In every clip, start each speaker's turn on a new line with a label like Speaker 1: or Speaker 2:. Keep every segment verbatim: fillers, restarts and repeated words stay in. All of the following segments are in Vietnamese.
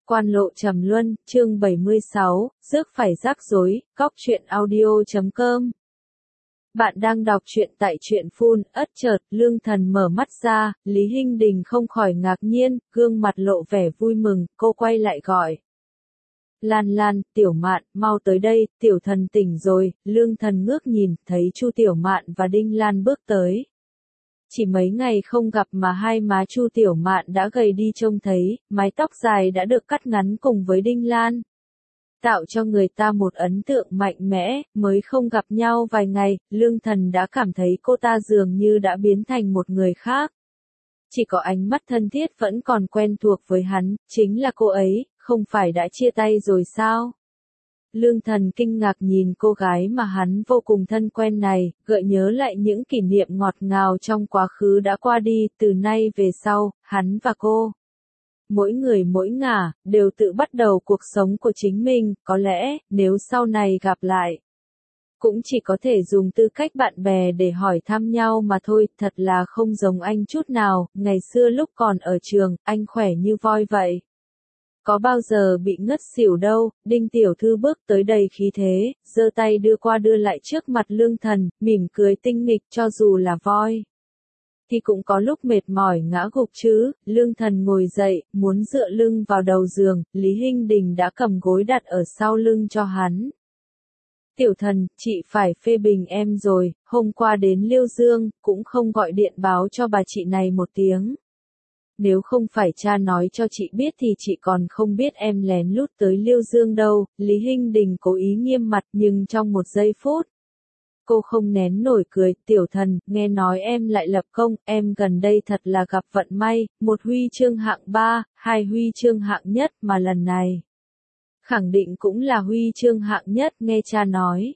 Speaker 1: Quan lộ trầm luân, chương bảy mươi sáu, rước phải rắc rối, góc truyện audio chấm com. Bạn đang đọc truyện tại truyện phun, ất chợt, Lương Thần mở mắt ra, Lý Hinh Đình không khỏi ngạc nhiên, gương mặt lộ vẻ vui mừng, cô quay lại gọi. Lan Lan, Tiểu Mạn, mau tới đây, Tiểu Thần tỉnh rồi, Lương Thần ngước nhìn, thấy Chu Tiểu Mạn và Đinh Lan bước tới. Chỉ mấy ngày không gặp mà hai má Chu Tiểu Mạn đã gầy đi trông thấy, mái tóc dài đã được cắt ngắn cùng với Đinh Lan. Tạo cho người ta một ấn tượng mạnh mẽ, mới không gặp nhau vài ngày, Lương Thần đã cảm thấy cô ta dường như đã biến thành một người khác. Chỉ có ánh mắt thân thiết vẫn còn quen thuộc với hắn, chính là cô ấy, không phải đã chia tay rồi sao? Lương Thần kinh ngạc nhìn cô gái mà hắn vô cùng thân quen này, gợi nhớ lại những kỷ niệm ngọt ngào trong quá khứ đã qua đi, từ nay về sau, hắn và cô. Mỗi người mỗi ngả, đều tự bắt đầu cuộc sống của chính mình, có lẽ, nếu sau này gặp lại. Cũng chỉ có thể dùng tư cách bạn bè để hỏi thăm nhau mà thôi, thật là không giống anh chút nào, ngày xưa lúc còn ở trường, anh khỏe như voi vậy. Có bao giờ bị ngất xỉu đâu, Đinh tiểu thư bước tới đầy khí thế, giơ tay đưa qua đưa lại trước mặt Lương Thần, mỉm cười tinh nghịch cho dù là voi. Thì cũng có lúc mệt mỏi ngã gục chứ, Lương Thần ngồi dậy, muốn dựa lưng vào đầu giường, Lý Hinh Đình đã cầm gối đặt ở sau lưng cho hắn. Tiểu Thần, chị phải phê bình em rồi, hôm qua đến Liêu Dương, cũng không gọi điện báo cho bà chị này một tiếng. Nếu không phải cha nói cho chị biết thì chị còn không biết em lén lút tới Liêu Dương đâu, Lý Hinh Đình cố ý nghiêm mặt nhưng trong một giây phút. Cô không nén nổi cười, Tiểu Thần, nghe nói em lại lập công, em gần đây thật là gặp vận may, một huy chương hạng ba, hai huy chương hạng nhất mà lần này. Khẳng định cũng là huy chương hạng nhất, nghe cha nói.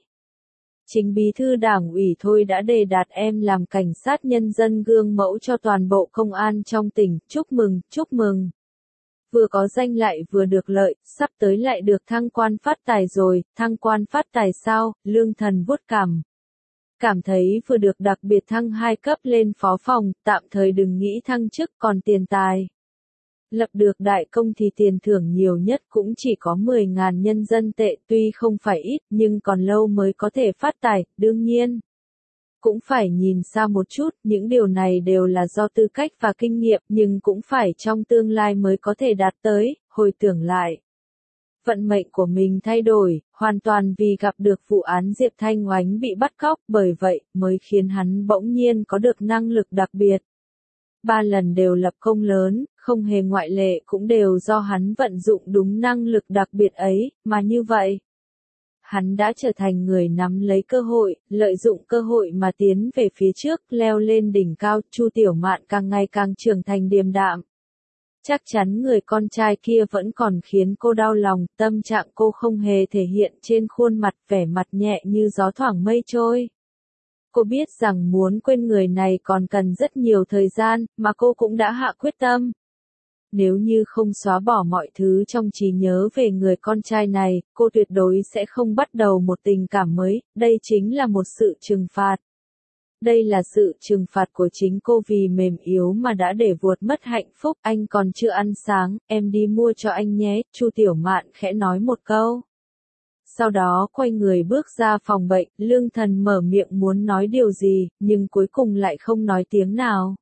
Speaker 1: Chính bí thư đảng ủy thôi đã đề đạt em làm cảnh sát nhân dân gương mẫu cho toàn bộ công an trong tỉnh, chúc mừng, chúc mừng. Vừa có danh lại vừa được lợi, sắp tới lại được thăng quan phát tài rồi, thăng quan phát tài sao, Lương Thần vuốt cằm. Cảm thấy vừa được đặc biệt thăng hai cấp lên phó phòng, tạm thời đừng nghĩ thăng chức còn tiền tài. Lập được đại công thì tiền thưởng nhiều nhất cũng chỉ có mười ngàn nhân dân tệ, tuy không phải ít nhưng còn lâu mới có thể phát tài, đương nhiên. Cũng phải nhìn xa một chút, những điều này đều là do tư cách và kinh nghiệm nhưng cũng phải trong tương lai mới có thể đạt tới, hồi tưởng lại. Vận mệnh của mình thay đổi, hoàn toàn vì gặp được vụ án Diệp Thanh Oánh bị bắt cóc, bởi vậy mới khiến hắn bỗng nhiên có được năng lực đặc biệt. Ba lần đều lập công lớn, không hề ngoại lệ cũng đều do hắn vận dụng đúng năng lực đặc biệt ấy, mà như vậy. Hắn đã trở thành người nắm lấy cơ hội, lợi dụng cơ hội mà tiến về phía trước, leo lên đỉnh cao, Chu Tiểu Mạn càng ngày càng trưởng thành điềm đạm. Chắc chắn người con trai kia vẫn còn khiến cô đau lòng, tâm trạng cô không hề thể hiện trên khuôn mặt, vẻ mặt nhẹ như gió thoảng mây trôi. Cô biết rằng muốn quên người này còn cần rất nhiều thời gian, mà cô cũng đã hạ quyết tâm. Nếu như không xóa bỏ mọi thứ trong trí nhớ về người con trai này, cô tuyệt đối sẽ không bắt đầu một tình cảm mới, đây chính là một sự trừng phạt. Đây là sự trừng phạt của chính cô vì mềm yếu mà đã để vuột mất hạnh phúc, anh còn chưa ăn sáng, em đi mua cho anh nhé, Chu Tiểu Mạn khẽ nói một câu. Sau đó quay người bước ra phòng bệnh, Lương Thần mở miệng muốn nói điều gì, nhưng cuối cùng lại không nói tiếng nào.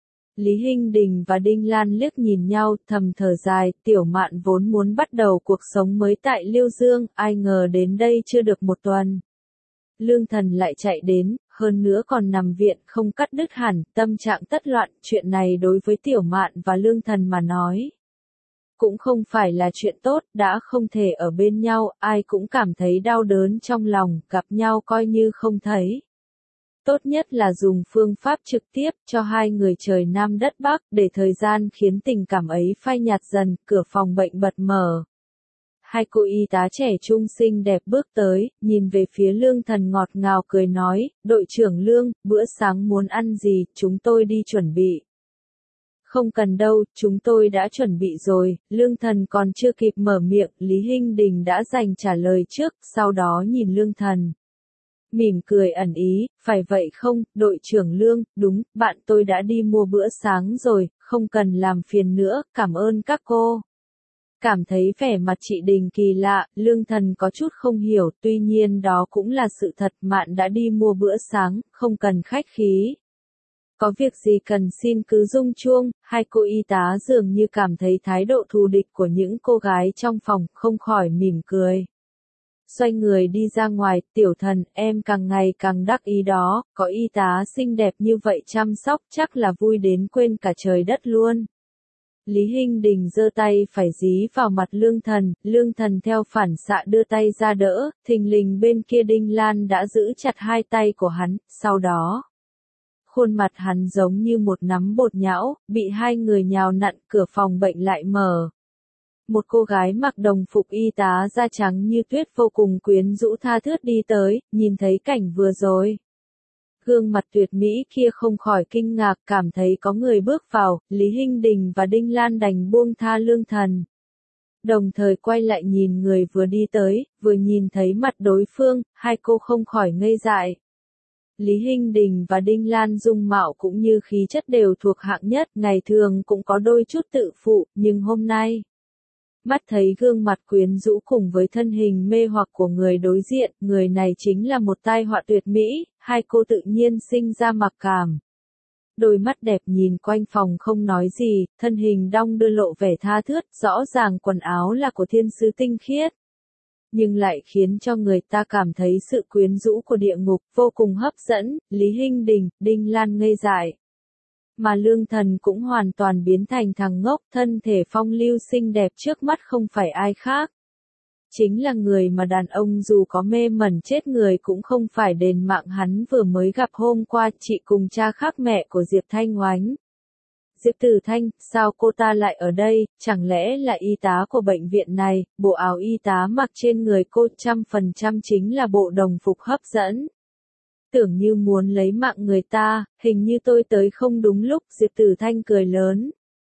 Speaker 1: Lý Hinh Đình và Đinh Lan liếc nhìn nhau, thầm thở dài, Tiểu Mạn vốn muốn bắt đầu cuộc sống mới tại Liêu Dương, ai ngờ đến đây chưa được một tuần. Lương Thần lại chạy đến, hơn nữa còn nằm viện không cắt đứt hẳn, tâm trạng tất loạn, chuyện này đối với Tiểu Mạn và Lương Thần mà nói. Cũng không phải là chuyện tốt, đã không thể ở bên nhau, ai cũng cảm thấy đau đớn trong lòng, gặp nhau coi như không thấy. Tốt nhất là dùng phương pháp trực tiếp cho hai người trời Nam đất Bắc, để thời gian khiến tình cảm ấy phai nhạt dần, cửa phòng bệnh bật mở. Hai cô y tá trẻ trung xinh đẹp bước tới, nhìn về phía Lương Thần ngọt ngào cười nói, đội trưởng Lương, bữa sáng muốn ăn gì, chúng tôi đi chuẩn bị. Không cần đâu, chúng tôi đã chuẩn bị rồi, Lương Thần còn chưa kịp mở miệng, Lý Hinh Đình đã dành trả lời trước, sau đó nhìn Lương Thần. Mỉm cười ẩn ý, phải vậy không, đội trưởng Lương, đúng, bạn tôi đã đi mua bữa sáng rồi, không cần làm phiền nữa, cảm ơn các cô. Cảm thấy vẻ mặt chị Đình kỳ lạ, Lương Thần có chút không hiểu, tuy nhiên đó cũng là sự thật, Mạn đã đi mua bữa sáng, không cần khách khí. Có việc gì cần xin cứ rung chuông, hai cô y tá dường như cảm thấy thái độ thù địch của những cô gái trong phòng, không khỏi mỉm cười. Xoay người đi ra ngoài, tiểu thần, em càng ngày càng đắc ý đó, có y tá xinh đẹp như vậy chăm sóc chắc là vui đến quên cả trời đất luôn. Lý Hinh Đình giơ tay phải dí vào mặt Lương Thần, Lương Thần theo phản xạ đưa tay ra đỡ, thình lình bên kia Đinh Lan đã giữ chặt hai tay của hắn, sau đó. Khuôn mặt hắn giống như một nắm bột nhão, bị hai người nhào nặn, cửa phòng bệnh lại mở. Một cô gái mặc đồng phục y tá da trắng như tuyết vô cùng quyến rũ tha thướt đi tới, nhìn thấy cảnh vừa rồi. Gương mặt tuyệt mỹ kia không khỏi kinh ngạc, cảm thấy có người bước vào, Lý Hinh Đình và Đinh Lan đành buông tha Lương Thần. Đồng thời quay lại nhìn người vừa đi tới, vừa nhìn thấy mặt đối phương, hai cô không khỏi ngây dại. Lý Hinh Đình và Đinh Lan dung mạo cũng như khí chất đều thuộc hạng nhất, ngày thường cũng có đôi chút tự phụ, nhưng hôm nay. Mắt thấy gương mặt quyến rũ cùng với thân hình mê hoặc của người đối diện, người này chính là một tai họa tuyệt mỹ, hai cô tự nhiên sinh ra mặc cảm. Đôi mắt đẹp nhìn quanh phòng không nói gì, thân hình đong đưa lộ vẻ tha thướt, rõ ràng quần áo là của thiên sứ tinh khiết. Nhưng lại khiến cho người ta cảm thấy sự quyến rũ của địa ngục vô cùng hấp dẫn, Lý Hinh Đình, Đinh Lan ngây dại. Mà Lương Thần cũng hoàn toàn biến thành thằng ngốc, thân thể phong lưu xinh đẹp trước mắt không phải ai khác. Chính là người mà đàn ông dù có mê mẩn chết người cũng không phải đền mạng hắn vừa mới gặp hôm qua, chị cùng cha khác mẹ của Diệp Thanh Oánh. Diệp Tử Thanh, sao cô ta lại ở đây, chẳng lẽ là y tá của bệnh viện này, bộ áo y tá mặc trên người cô trăm phần trăm chính là bộ đồng phục hấp dẫn. Tưởng như muốn lấy mạng người ta, hình như tôi tới không đúng lúc, Diệp Tử Thanh cười lớn.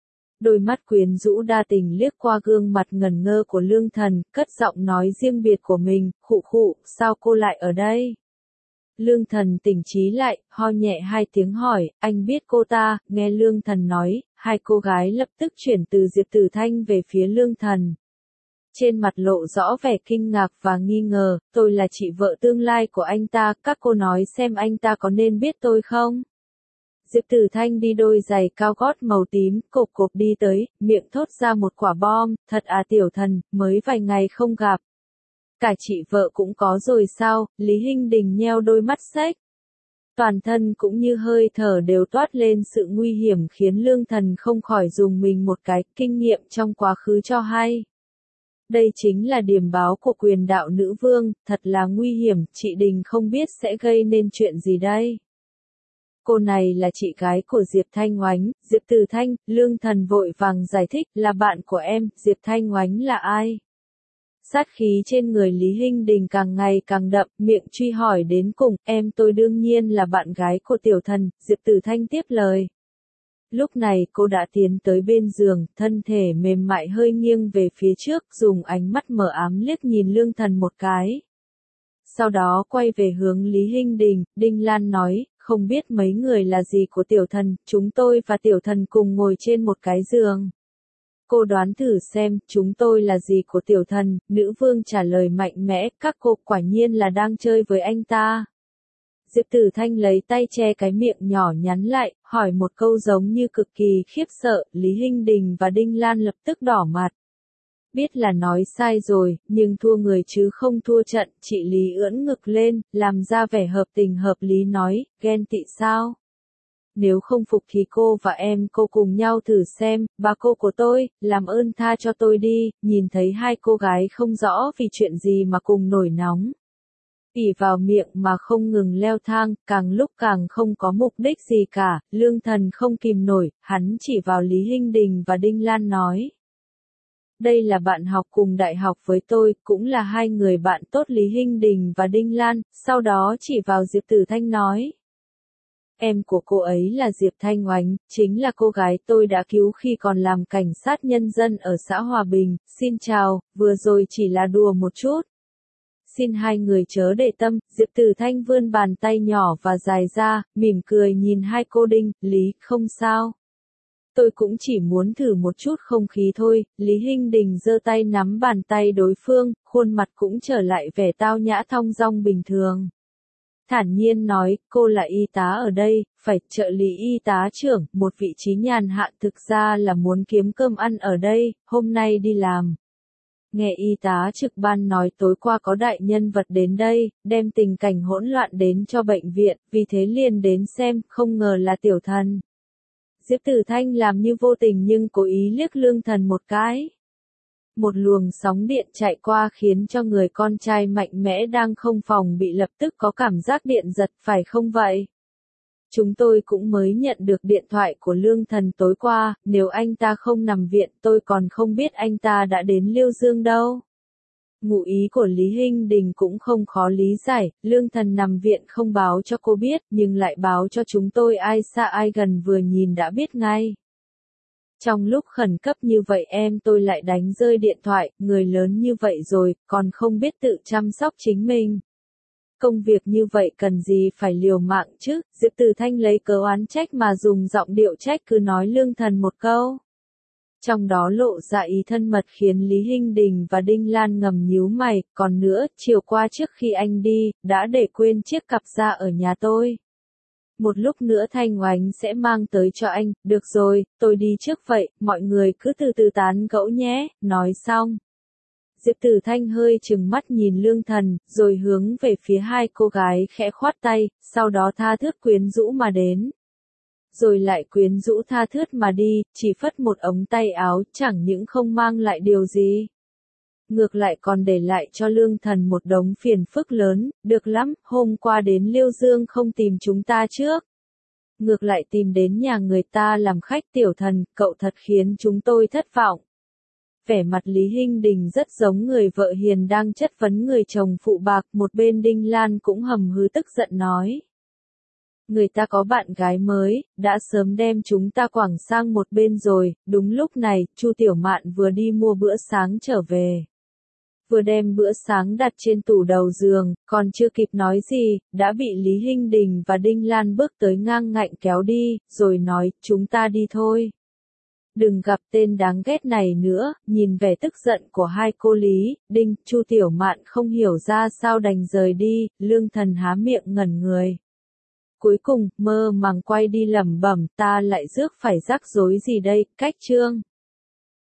Speaker 1: Đôi mắt quyến rũ đa tình liếc qua gương mặt ngần ngơ của Lương Thần, cất giọng nói riêng biệt của mình, khụ khụ, sao cô lại ở đây? Lương Thần tỉnh trí lại, ho nhẹ hai tiếng hỏi, anh biết cô ta, nghe Lương Thần nói, hai cô gái lập tức chuyển từ Diệp Tử Thanh về phía Lương Thần. Trên mặt lộ rõ vẻ kinh ngạc và nghi ngờ, tôi là chị vợ tương lai của anh ta, các cô nói xem anh ta có nên biết tôi không? Diệp Tử Thanh đi đôi giày cao gót màu tím, cộp cộp đi tới, miệng thốt ra một quả bom, thật à tiểu thần, mới vài ngày không gặp. Cả chị vợ cũng có rồi sao, Lý Hinh Đình nheo đôi mắt xếch. Toàn thân cũng như hơi thở đều toát lên sự nguy hiểm khiến Lương Thần không khỏi dùng mình một cái, kinh nghiệm trong quá khứ cho hay. Đây chính là điểm báo của quyền đạo nữ vương, thật là nguy hiểm, chị Đình không biết sẽ gây nên chuyện gì đây. Cô này là chị gái của Diệp Thanh Oánh, Diệp Tử Thanh, Lương Thần vội vàng giải thích, là bạn của em, Diệp Thanh Oánh là ai? Sát khí trên người Lý Hinh Đình càng ngày càng đậm, miệng truy hỏi đến cùng, em tôi đương nhiên là bạn gái của tiểu thần, Diệp Tử Thanh tiếp lời. Lúc này cô đã tiến tới bên giường, thân thể mềm mại hơi nghiêng về phía trước, dùng ánh mắt mờ ám liếc nhìn Lương Thần một cái. Sau đó quay về hướng Lý Hinh Đình, Đinh Lan nói, không biết mấy người là gì của tiểu thần, chúng tôi và tiểu thần cùng ngồi trên một cái giường. Cô đoán thử xem, chúng tôi là gì của tiểu thần, nữ vương trả lời mạnh mẽ, các cô quả nhiên là đang chơi với anh ta. Diệp Tử Thanh lấy tay che cái miệng nhỏ nhắn lại, hỏi một câu giống như cực kỳ khiếp sợ, Lý Hinh Đình và Đinh Lan lập tức đỏ mặt. Biết là nói sai rồi, nhưng thua người chứ không thua trận, chị Lý ưỡn ngực lên, làm ra vẻ hợp tình hợp lý nói, ghen tị sao? Nếu không phục thì cô và em cô cùng nhau thử xem, bà cô của tôi, làm ơn tha cho tôi đi, nhìn thấy hai cô gái không rõ vì chuyện gì mà cùng nổi nóng. ỉ vào miệng mà không ngừng leo thang, càng lúc càng không có mục đích gì cả, Lương Thần không kìm nổi, hắn chỉ vào Lý Hinh Đình và Đinh Lan nói. Đây là bạn học cùng đại học với tôi, cũng là hai người bạn tốt Lý Hinh Đình và Đinh Lan, sau đó chỉ vào Diệp Tử Thanh nói. Em của cô ấy là Diệp Thanh Oánh, chính là cô gái tôi đã cứu khi còn làm cảnh sát nhân dân ở xã Hòa Bình, xin chào, vừa rồi chỉ là đùa một chút. Xin hai người chớ để tâm, Diệp Tử Thanh vươn bàn tay nhỏ và dài ra, mỉm cười nhìn hai cô Đinh, Lý, không sao. tôi cũng chỉ muốn thử một chút không khí thôi. Lý Hinh Đình giơ tay nắm bàn tay đối phương, khuôn mặt cũng trở lại vẻ tao nhã thong dong bình thường. Thản nhiên nói, cô là y tá ở đây, phải trợ lý y tá trưởng, một vị trí nhàn hạ, thực ra là muốn kiếm cơm ăn ở đây, hôm nay đi làm. Nghe y tá trực ban nói tối qua có đại nhân vật đến đây, đem tình cảnh hỗn loạn đến cho bệnh viện, vì thế liền đến xem, không ngờ là Tiểu Thần. Diệp Tử Thanh làm như vô tình nhưng cố ý liếc Lương Thần một cái. Một luồng sóng điện chạy qua khiến cho người con trai mạnh mẽ đang không phòng bị lập tức có cảm giác điện giật, phải không vậy? Chúng tôi cũng mới nhận được điện thoại của Lương Thần tối qua, nếu anh ta không nằm viện tôi còn không biết anh ta đã đến Liêu Dương đâu. Ngụ ý của Lý Hinh Đình cũng không khó lý giải, Lương Thần nằm viện không báo cho cô biết, nhưng lại báo cho chúng tôi, ai xa ai gần vừa nhìn đã biết ngay. Trong lúc khẩn cấp như vậy em tôi lại đánh rơi điện thoại, người lớn như vậy rồi, còn không biết tự chăm sóc chính mình. Công việc như vậy cần gì phải liều mạng chứ, Diệp Tử Thanh lấy cớ oán trách mà dùng giọng điệu trách cứ nói Lương Thần một câu. Trong đó lộ ra ý thân mật khiến Lý Hinh Đình và Đinh Lan ngầm nhíu mày, còn nữa, chiều qua trước khi anh đi, đã để quên chiếc cặp ra ở nhà tôi. Một lúc nữa Thanh Oánh sẽ mang tới cho anh, được rồi, tôi đi trước vậy, mọi người cứ từ từ tán gẫu nhé, nói xong. Diệp Tử Thanh hơi trừng mắt nhìn Lương Thần, rồi hướng về phía hai cô gái khẽ khoát tay, sau đó tha thướt quyến rũ mà đến. Rồi lại quyến rũ tha thướt mà đi, chỉ phất một ống tay áo, chẳng những không mang lại điều gì. Ngược lại còn để lại cho Lương Thần một đống phiền phức lớn, được lắm, hôm qua đến Liêu Dương không tìm chúng ta trước. Ngược lại tìm đến nhà người ta làm khách. Tiểu Thần, cậu thật khiến chúng tôi thất vọng. Vẻ mặt Lý Hinh Đình rất giống người vợ hiền đang chất vấn người chồng phụ bạc, một bên Đinh Lan cũng hầm hừ tức giận nói. Người ta có bạn gái mới, đã sớm đem chúng ta quẳng sang một bên rồi, đúng lúc này, Chu Tiểu Mạn vừa đi mua bữa sáng trở về. Vừa đem bữa sáng đặt trên tủ đầu giường, còn chưa kịp nói gì, đã bị Lý Hinh Đình và Đinh Lan bước tới ngang ngạnh kéo đi, rồi nói, chúng ta đi thôi. Đừng gặp tên đáng ghét này nữa, nhìn vẻ tức giận của hai cô Lý, Đinh, Chu Tiểu Mạn không hiểu ra sao đành rời đi, Lương Thần há miệng ngẩn người. Cuối cùng, mơ màng quay đi lẩm bẩm, ta lại rước phải rắc rối gì đây, cách chương.